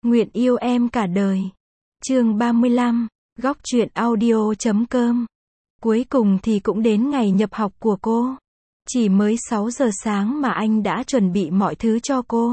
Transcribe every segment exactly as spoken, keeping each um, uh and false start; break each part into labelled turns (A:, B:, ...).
A: Nguyện yêu em cả đời. Chương ba mươi lăm, góc truyện audio chấm com. Cuối cùng thì cũng đến ngày nhập học của cô. Chỉ mới sáu giờ sáng mà anh đã chuẩn bị mọi thứ cho cô.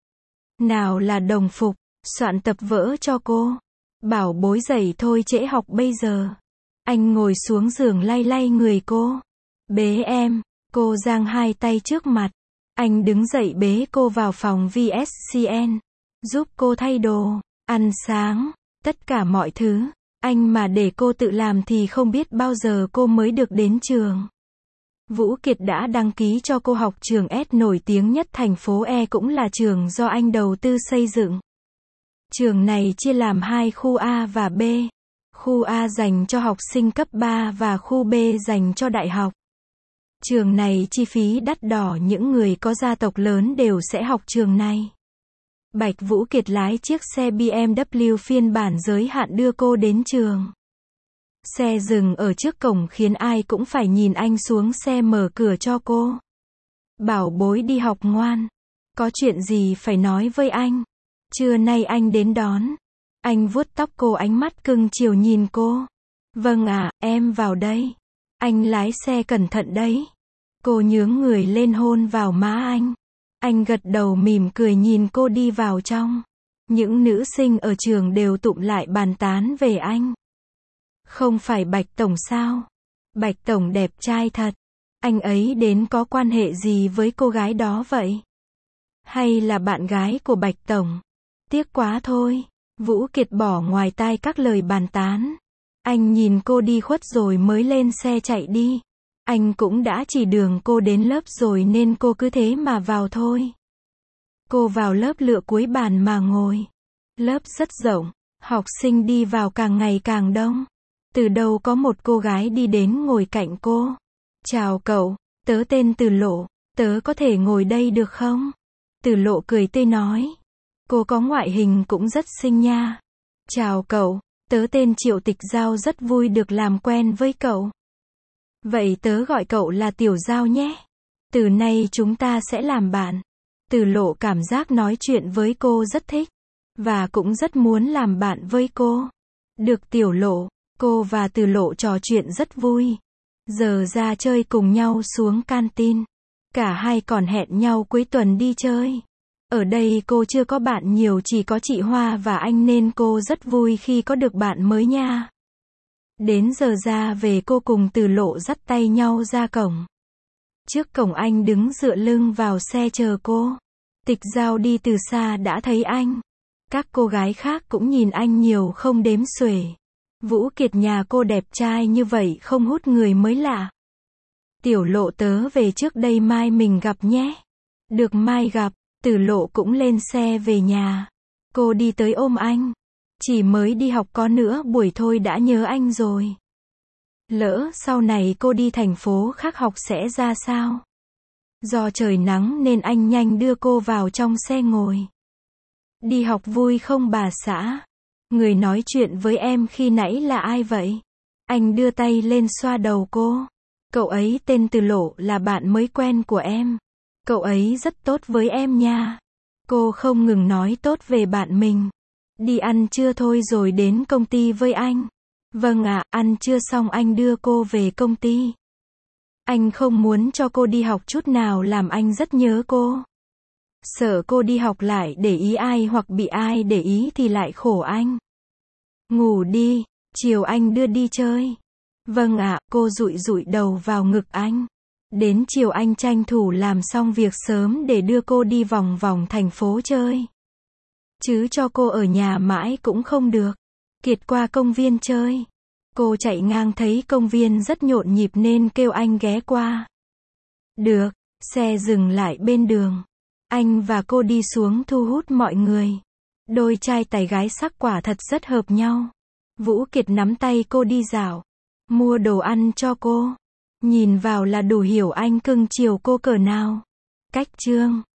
A: Nào là đồng phục, soạn tập vở cho cô. Bảo bối dậy thôi trễ học bây giờ. Anh ngồi xuống giường lay lay người cô. Bế em, cô giang hai tay trước mặt. Anh đứng dậy bế cô vào phòng vê ét xê en. Giúp cô thay đồ, ăn sáng, tất cả mọi thứ. Anh mà để cô tự làm thì không biết bao giờ cô mới được đến trường. Vũ Kiệt đã đăng ký cho cô học trường S nổi tiếng nhất thành phố E, cũng là trường do anh đầu tư xây dựng. Trường này chia làm hai khu A và B. Khu A dành cho học sinh cấp ba và khu B dành cho đại học. Trường này chi phí đắt đỏ, những người có gia tộc lớn đều sẽ học trường này. Bạch Vũ Kiệt lái chiếc xe bê em vê phiên bản giới hạn đưa cô đến trường. Xe dừng ở trước cổng khiến ai cũng phải nhìn anh xuống xe mở cửa cho cô. Bảo bối đi học ngoan. Có chuyện gì phải nói với anh. Trưa nay anh đến đón. Anh vuốt tóc cô, ánh mắt cưng chiều nhìn cô. Vâng ạ, à, em vào đây. Anh lái xe cẩn thận đấy. Cô nhướng người lên hôn vào má anh. Anh gật đầu mỉm cười nhìn cô đi vào trong. Những nữ sinh ở trường đều tụm lại bàn tán về anh. Không phải Bạch Tổng sao? Bạch Tổng đẹp trai thật. Anh ấy đến có quan hệ gì với cô gái đó vậy? Hay là bạn gái của Bạch Tổng? Tiếc quá thôi. Vũ Kiệt bỏ ngoài tai các lời bàn tán. Anh nhìn cô đi khuất rồi mới lên xe chạy đi. Anh cũng đã chỉ đường cô đến lớp rồi nên cô cứ thế mà vào thôi. Cô vào lớp lựa cuối bàn mà ngồi. Lớp rất rộng, học sinh đi vào càng ngày càng đông. Từ đâu có một cô gái đi đến ngồi cạnh cô. Chào cậu, tớ tên Từ Lộ, tớ có thể ngồi đây được không? Từ Lộ cười tươi nói. Cô có ngoại hình cũng rất xinh nha. Chào cậu, tớ tên Triệu Tịch Giao, rất vui được làm quen với cậu. Vậy tớ gọi cậu là Tiểu Giao nhé. Từ nay chúng ta sẽ làm bạn. Từ Lộ cảm giác nói chuyện với cô rất thích. Và cũng rất muốn làm bạn với cô. Được Tiểu Lộ, cô và Từ Lộ trò chuyện rất vui. Giờ ra chơi cùng nhau xuống canteen. Cả hai còn hẹn nhau cuối tuần đi chơi. Ở đây cô chưa có bạn nhiều, chỉ có chị Hoa và anh nên cô rất vui khi có được bạn mới nha. Đến giờ ra về cô cùng Từ Lộ dắt tay nhau ra cổng. Trước cổng anh đứng dựa lưng vào xe chờ cô. Tịch Giao đi từ xa đã thấy anh. Các cô gái khác cũng nhìn anh nhiều không đếm xuể. Vũ Kiệt nhà cô đẹp trai như vậy không hút người mới lạ. Tiểu Lộ, tớ về trước đây, mai mình gặp nhé. Được, mai gặp. Từ Lộ cũng lên xe về nhà. Cô đi tới ôm anh. Chỉ mới đi học có nửa buổi thôi đã nhớ anh rồi. Lỡ sau này cô đi thành phố khác học sẽ ra sao? Do trời nắng nên anh nhanh đưa cô vào trong xe ngồi. Đi học vui không bà xã? Người nói chuyện với em khi nãy là ai vậy? Anh đưa tay lên xoa đầu cô. Cậu ấy tên Từ Lộ, là bạn mới quen của em. Cậu ấy rất tốt với em nha. Cô không ngừng nói tốt về bạn mình. Đi ăn trưa thôi rồi đến công ty với anh. Vâng ạ, à, ăn trưa xong anh đưa cô về công ty. Anh không muốn cho cô đi học chút nào, làm anh rất nhớ cô. Sợ cô đi học lại để ý ai hoặc bị ai để ý thì lại khổ anh. Ngủ đi, chiều anh đưa đi chơi. Vâng ạ, à, cô dụi dụi đầu vào ngực anh. Đến chiều anh tranh thủ làm xong việc sớm để đưa cô đi vòng vòng thành phố chơi. Chứ cho cô ở nhà mãi cũng không được. Kiệt qua công viên chơi. Cô chạy ngang thấy công viên rất nhộn nhịp nên kêu anh ghé qua. Được, xe dừng lại bên đường. Anh và cô đi xuống thu hút mọi người. Đôi trai tài gái sắc quả thật rất hợp nhau. Vũ Kiệt nắm tay cô đi dạo. Mua đồ ăn cho cô. Nhìn vào là đủ hiểu anh cưng chiều cô cỡ nào. Cách chương